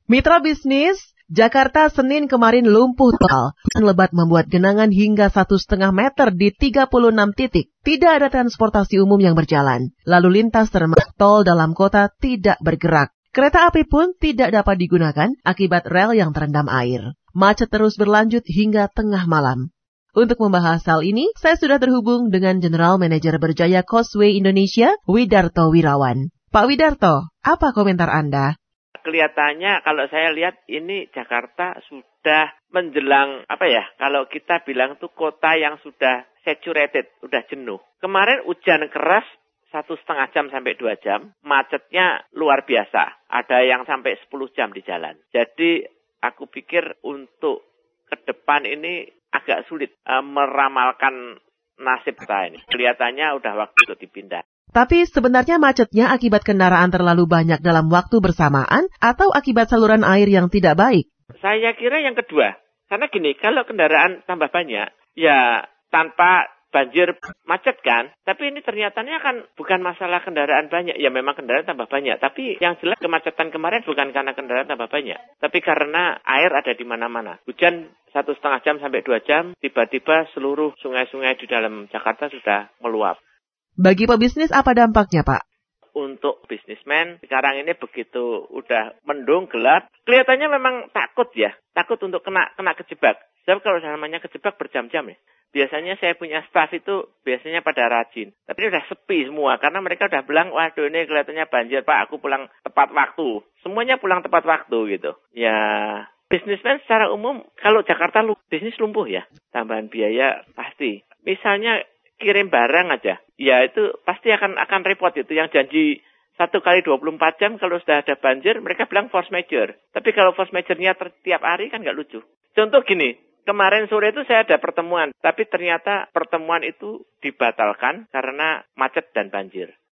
Mitra bisnis, Jakarta Senin kemarin lumpuh total. Hujan lebat membuat genangan hingga 1,5 meter di 36 titik. Tidak ada transportasi umum yang berjalan. Lalu lintas termasuk tol dalam kota tidak bergerak. Kereta api pun tidak dapat digunakan akibat rel yang terendam air. Macet terus berlanjut hingga tengah malam. Untuk membahas hal ini, saya sudah terhubung dengan General Manager Berjaya Causeway Indonesia, Widarto Wirawan. Pak Widarto, apa komentar Anda? Kelihatannya kalau saya lihat ini Jakarta sudah menjelang kalau kita bilang tuh kota yang sudah saturated, sudah jenuh. Kemarin hujan keras 1,5 jam sampai 2 jam, macetnya luar biasa. Ada yang sampai 10 jam di jalan. Jadi aku pikir untuk ke depan ini agak sulit meramalkan nasib kita ini. Kelihatannya udah waktu untuk dipindah. Tapi sebenarnya macetnya akibat kendaraan terlalu banyak dalam waktu bersamaan atau akibat saluran air yang tidak baik? Saya kira yang kedua. Karena gini, kalau kendaraan tambah banyak, ya tanpa banjir macet kan. Tapi ini ternyatanya kan bukan masalah kendaraan banyak. Ya memang kendaraan tambah banyak. Tapi yang jelas kemacetan kemarin bukan karena kendaraan tambah banyak. Tapi karena air ada di mana-mana. Hujan 1,5 jam sampai 2 jam, tiba-tiba seluruh sungai-sungai di dalam Jakarta sudah meluap. Bagi pebisnis apa dampaknya, Pak? Untuk bisnismen, sekarang ini begitu udah mendung, gelap, kelihatannya memang takut ya. Takut untuk kena kejebak. Sebab kalau namanya kejebak berjam-jam ya. Biasanya saya punya staff itu biasanya pada rajin. Tapi ini udah sepi semua karena mereka udah bilang, waduh ini kelihatannya banjir Pak, aku pulang tepat waktu. Semuanya pulang tepat waktu gitu. Ya, bisnismen secara umum, kalau Jakarta bisnis lumpuh ya. Tambahan biaya pasti. Misalnya kirim barang aja, ya itu pasti akan repot itu. Yang janji 1 kali 24 jam kalau sudah ada banjir, mereka bilang force majeure. Tapi kalau force majeure-nya tiap hari kan nggak lucu. Contoh gini, kemarin sore itu saya ada pertemuan, tapi ternyata pertemuan itu dibatalkan karena macet dan banjir.